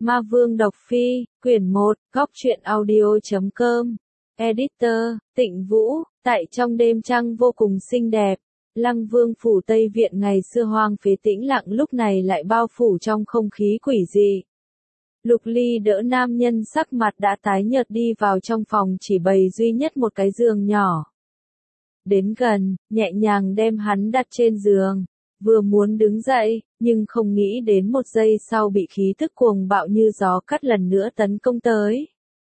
Ma Vương Độc Phi, quyển 1, góc truyện audio.com. Editor, Tịnh Vũ, tại trong đêm trăng vô cùng xinh đẹp, Lăng Vương phủ Tây Viện ngày xưa hoang phế tĩnh lặng lúc này lại bao phủ trong không khí quỷ dị. Lục Ly đỡ nam nhân sắc mặt đã tái nhợt đi vào trong phòng chỉ bày duy nhất một cái giường nhỏ. Đến gần, nhẹ nhàng đem hắn đặt trên giường. Vừa muốn đứng dậy, nhưng không nghĩ đến một giây sau bị khí tức cuồng bạo như gió cắt lần nữa tấn công tới.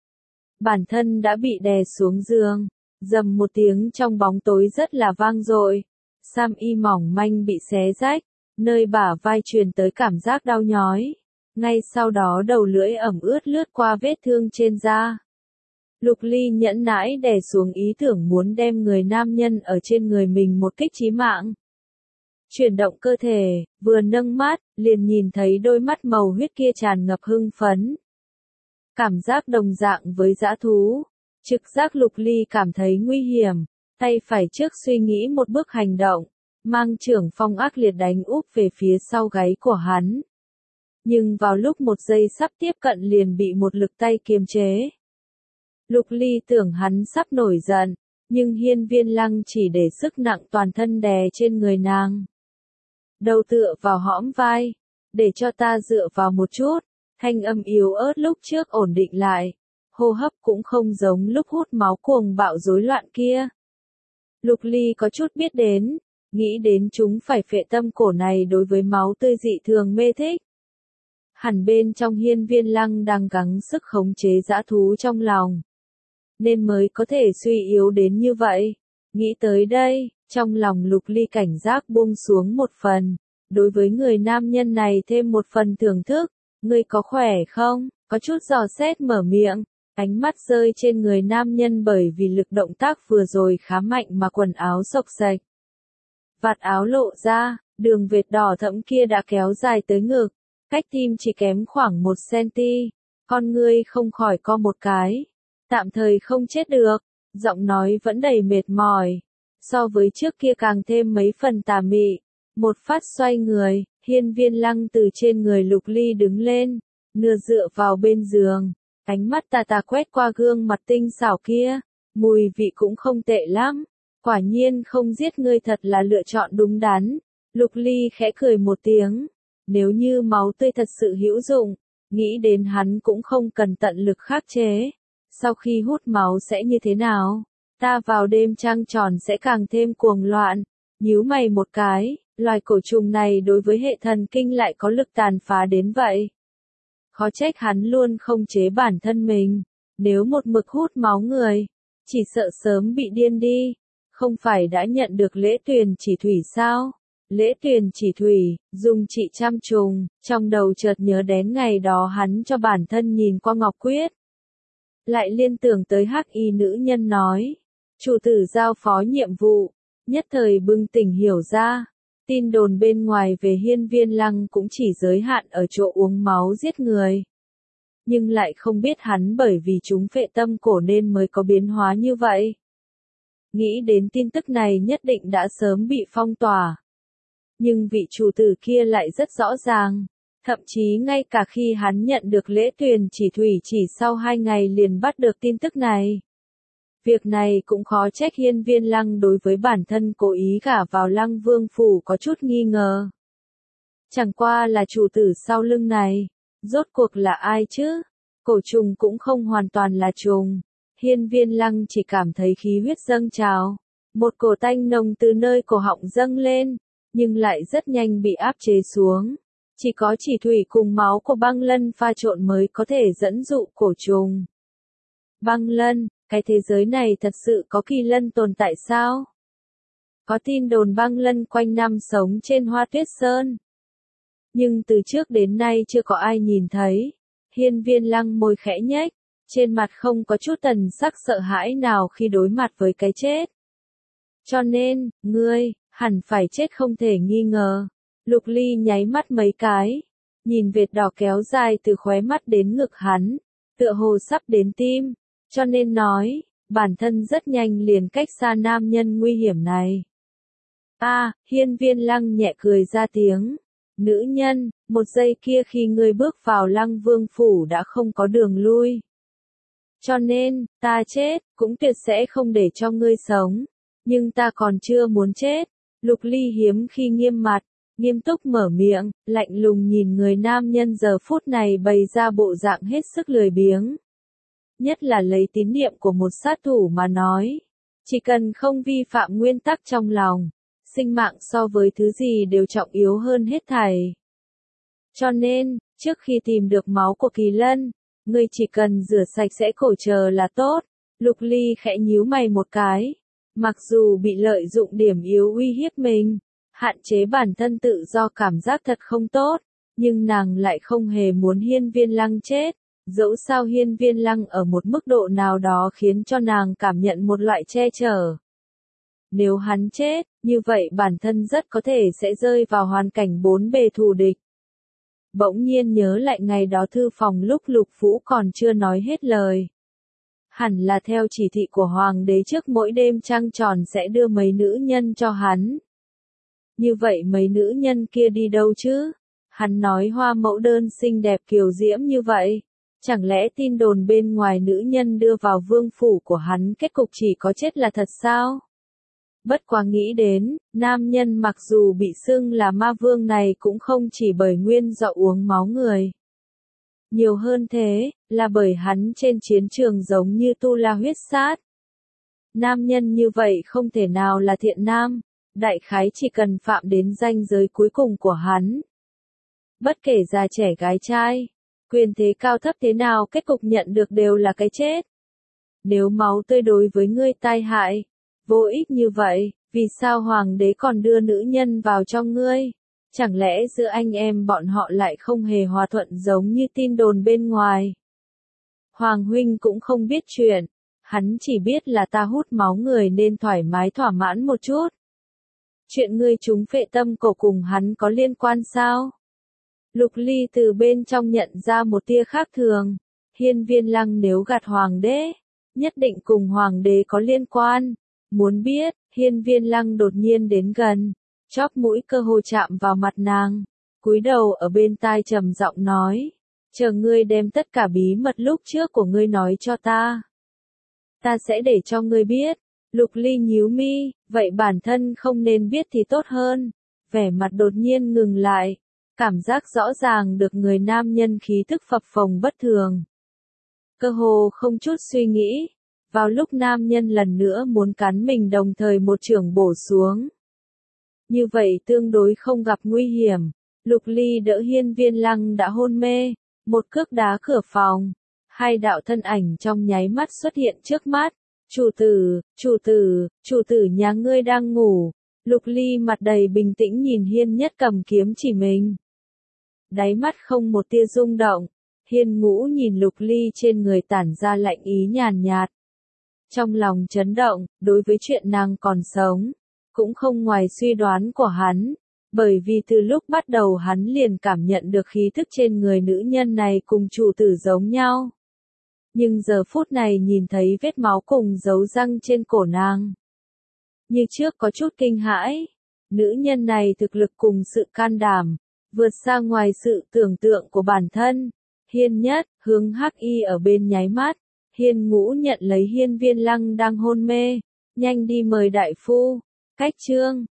Bản thân đã bị đè xuống giường, rầm một tiếng trong bóng tối rất là vang dội. Sam y mỏng manh bị xé rách, nơi bả vai truyền tới cảm giác đau nhói. Ngay sau đó đầu lưỡi ẩm ướt lướt qua vết thương trên da. Lục Ly nhẫn nãi đè xuống ý tưởng muốn đem người nam nhân ở trên người mình một kích chí mạng. Chuyển động cơ thể, vừa nâng mắt, liền nhìn thấy đôi mắt màu huyết kia tràn ngập hưng phấn. Cảm giác đồng dạng với dã thú. Trực giác Lục Ly cảm thấy nguy hiểm, tay phải trước suy nghĩ một bước hành động, mang trưởng phong ác liệt đánh úp về phía sau gáy của hắn. Nhưng vào lúc một giây sắp tiếp cận liền bị một lực tay kiềm chế. Lục Ly tưởng hắn sắp nổi giận, nhưng Hiên Viên Lăng chỉ để sức nặng toàn thân đè trên người nàng. Đầu tựa vào hõm vai, để cho ta dựa vào một chút, thanh âm yếu ớt lúc trước ổn định lại, hô hấp cũng không giống lúc hút máu cuồng bạo rối loạn kia. Lục Ly có chút biết đến, nghĩ đến chúng phải phệ tâm cổ này đối với máu tươi dị thường mê thích. Hẳn bên trong Hiên Viên Lăng đang gắng sức khống chế dã thú trong lòng, nên mới có thể suy yếu đến như vậy. Nghĩ tới đây, trong lòng Lục Ly cảnh giác buông xuống một phần, đối với người nam nhân này thêm một phần thưởng thức. Ngươi có khỏe không? Có chút dò xét mở miệng, ánh mắt rơi trên người nam nhân bởi vì lực động tác vừa rồi khá mạnh mà quần áo xộc xệch. Vạt áo lộ ra, đường vệt đỏ thẫm kia đã kéo dài tới ngực, cách tim chỉ kém khoảng 1 cm. Con ngươi không khỏi co một cái. Tạm thời không chết được, giọng nói vẫn đầy mệt mỏi. So với trước kia càng thêm mấy phần tà mị. Một phát xoay người, Hiên Viên Lăng từ trên người Lục Ly đứng lên, nửa dựa vào bên giường, ánh mắt tà tà quét qua gương mặt tinh xảo kia, mùi vị cũng không tệ lắm, quả nhiên không giết ngươi thật là lựa chọn đúng đắn. Lục Ly khẽ cười một tiếng, nếu như máu tươi thật sự hữu dụng, nghĩ đến hắn cũng không cần tận lực khắc chế, sau khi hút máu sẽ như thế nào, ta vào đêm trăng tròn sẽ càng thêm cuồng loạn. Nhíu mày một cái, loài cổ trùng này đối với hệ thần kinh lại có lực tàn phá đến vậy. Khó trách hắn luôn không chế bản thân mình, nếu một mực hút máu người, chỉ sợ sớm bị điên đi. Không phải đã nhận được lễ tuyền chỉ thủy sao? Lễ tuyền chỉ thủy, dùng trị trăm trùng, trong đầu chợt nhớ đến ngày đó hắn cho bản thân nhìn qua ngọc quyết. Lại liên tưởng tới hắc y nữ nhân nói, chủ tử giao phó nhiệm vụ. Nhất thời bừng tỉnh hiểu ra, tin đồn bên ngoài về Hiên Viên Lăng cũng chỉ giới hạn ở chỗ uống máu giết người. Nhưng lại không biết hắn bởi vì chúng phệ tâm cổ nên mới có biến hóa như vậy. Nghĩ đến tin tức này nhất định đã sớm bị phong tỏa. Nhưng vị chủ tử kia lại rất rõ ràng, thậm chí ngay cả khi hắn nhận được lễ tuyền chỉ thủy chỉ sau 2 ngày liền bắt được tin tức này. Việc này cũng khó trách Hiên Viên Lăng đối với bản thân cố ý gả vào Lăng Vương phủ có chút nghi ngờ. Chẳng qua là chủ tử sau lưng này, rốt cuộc là ai chứ? Cổ trùng cũng không hoàn toàn là trùng. Hiên Viên Lăng chỉ cảm thấy khí huyết dâng trào, một cổ tanh nồng từ nơi cổ họng dâng lên, nhưng lại rất nhanh bị áp chế xuống. Chỉ có chỉ thủy cùng máu của băng lân pha trộn mới có thể dẫn dụ cổ trùng. Băng lân, cái thế giới này thật sự có kỳ lân tồn tại sao? Có tin đồn băng lân quanh năm sống trên Hoa Tuyết Sơn. Nhưng từ trước đến nay chưa có ai nhìn thấy. Hiên Viên Lăng môi khẽ nhếch, trên mặt không có chút tần sắc sợ hãi nào khi đối mặt với cái chết. Cho nên, ngươi, hẳn phải chết không thể nghi ngờ. Lục Ly nháy mắt mấy cái, nhìn vệt đỏ kéo dài từ khóe mắt đến ngực hắn, tựa hồ sắp đến tim. Cho nên nói, bản thân rất nhanh liền cách xa nam nhân nguy hiểm này. Hiên Viên Lăng nhẹ cười ra tiếng. Nữ nhân, một giây kia khi ngươi bước vào Lăng Vương phủ đã không có đường lui. Cho nên, ta chết, cũng tuyệt sẽ không để cho ngươi sống. Nhưng ta còn chưa muốn chết. Lục Ly hiếm khi nghiêm mặt, nghiêm túc mở miệng, lạnh lùng nhìn người nam nhân giờ phút này bày ra bộ dạng hết sức lười biếng. Nhất là lấy tín niệm của một sát thủ mà nói. Chỉ cần không vi phạm nguyên tắc trong lòng, sinh mạng so với thứ gì đều trọng yếu hơn hết thảy. Cho nên, trước khi tìm được máu của Kỳ Lân, ngươi chỉ cần rửa sạch sẽ cổ chờ là tốt. Lục Ly khẽ nhíu mày một cái. Mặc dù bị lợi dụng điểm yếu uy hiếp mình, hạn chế bản thân tự do cảm giác thật không tốt, nhưng nàng lại không hề muốn Hiên Viên Lăng chết. Dẫu sao Hiên Viên Lăng ở một mức độ nào đó khiến cho nàng cảm nhận một loại che chở. Nếu hắn chết, như vậy bản thân rất có thể sẽ rơi vào hoàn cảnh bốn bề thù địch. Bỗng nhiên nhớ lại ngày đó thư phòng lúc Lục Vũ còn chưa nói hết lời. Hẳn là theo chỉ thị của Hoàng đế trước mỗi đêm trăng tròn sẽ đưa mấy nữ nhân cho hắn. Như vậy mấy nữ nhân kia đi đâu chứ? Hắn nói hoa mẫu đơn xinh đẹp kiều diễm như vậy. Chẳng lẽ tin đồn bên ngoài nữ nhân đưa vào vương phủ của hắn kết cục chỉ có chết là thật sao? Bất quá nghĩ đến, nam nhân mặc dù bị xưng là ma vương này cũng không chỉ bởi nguyên do uống máu người. Nhiều hơn thế, là bởi hắn trên chiến trường giống như tu la huyết sát. Nam nhân như vậy không thể nào là thiện nam, đại khái chỉ cần phạm đến ranh giới cuối cùng của hắn. Bất kể già trẻ gái trai, quyền thế cao thấp thế nào kết cục nhận được đều là cái chết. Nếu máu tươi đối với ngươi tai hại, vô ích như vậy, vì sao hoàng đế còn đưa nữ nhân vào cho ngươi? Chẳng lẽ giữa anh em bọn họ lại không hề hòa thuận giống như tin đồn bên ngoài? Hoàng huynh cũng không biết chuyện, hắn chỉ biết là ta hút máu người nên thoải mái thỏa mãn một chút. Chuyện ngươi trúng phệ tâm cổ cùng hắn có liên quan sao? Lục Ly từ bên trong nhận ra một tia khác thường. Hiên Viên Lăng nếu gạt hoàng đế, nhất định cùng hoàng đế có liên quan. Muốn biết, Hiên Viên Lăng đột nhiên đến gần, chóp mũi cơ hồ chạm vào mặt nàng, cúi đầu ở bên tai trầm giọng nói, chờ ngươi đem tất cả bí mật lúc trước của ngươi nói cho ta. Ta sẽ để cho ngươi biết. Lục Ly nhíu mi, vậy bản thân không nên biết thì tốt hơn. Vẻ mặt đột nhiên ngừng lại, cảm giác rõ ràng được người nam nhân khí thức phập phồng bất thường. Cơ hồ không chút suy nghĩ, vào lúc nam nhân lần nữa muốn cắn mình đồng thời một chưởng bổ xuống. Như vậy tương đối không gặp nguy hiểm, Lục Ly đỡ Hiên Viên Lăng đã hôn mê, một cước đá cửa phòng, hai đạo thân ảnh trong nháy mắt xuất hiện trước mắt. Chủ tử nhà ngươi đang ngủ. Lục Ly mặt đầy bình tĩnh nhìn Hiên Nhất cầm kiếm chỉ mình. Đáy mắt không một tia rung động, Hiên Ngũ nhìn Lục Ly trên người tản ra lạnh ý nhàn nhạt. Trong lòng chấn động, đối với chuyện nàng còn sống, cũng không ngoài suy đoán của hắn, bởi vì từ lúc bắt đầu hắn liền cảm nhận được khí thức trên người nữ nhân này cùng chủ tử giống nhau. Nhưng giờ phút này nhìn thấy vết máu cùng dấu răng trên cổ nàng. Như trước có chút kinh hãi, nữ nhân này thực lực cùng sự can đảm, vượt xa ngoài sự tưởng tượng của bản thân. Hiên Nhất, hướng Hắc Y ở bên nháy mắt, Hiên Ngũ nhận lấy Hiên Viên Lăng đang hôn mê, nhanh đi mời đại phu. Cách chương